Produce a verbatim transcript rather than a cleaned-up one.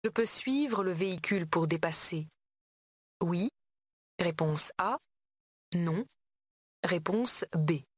Je peux suivre le véhicule pour dépasser. Oui. Réponse A. Non. Réponse B.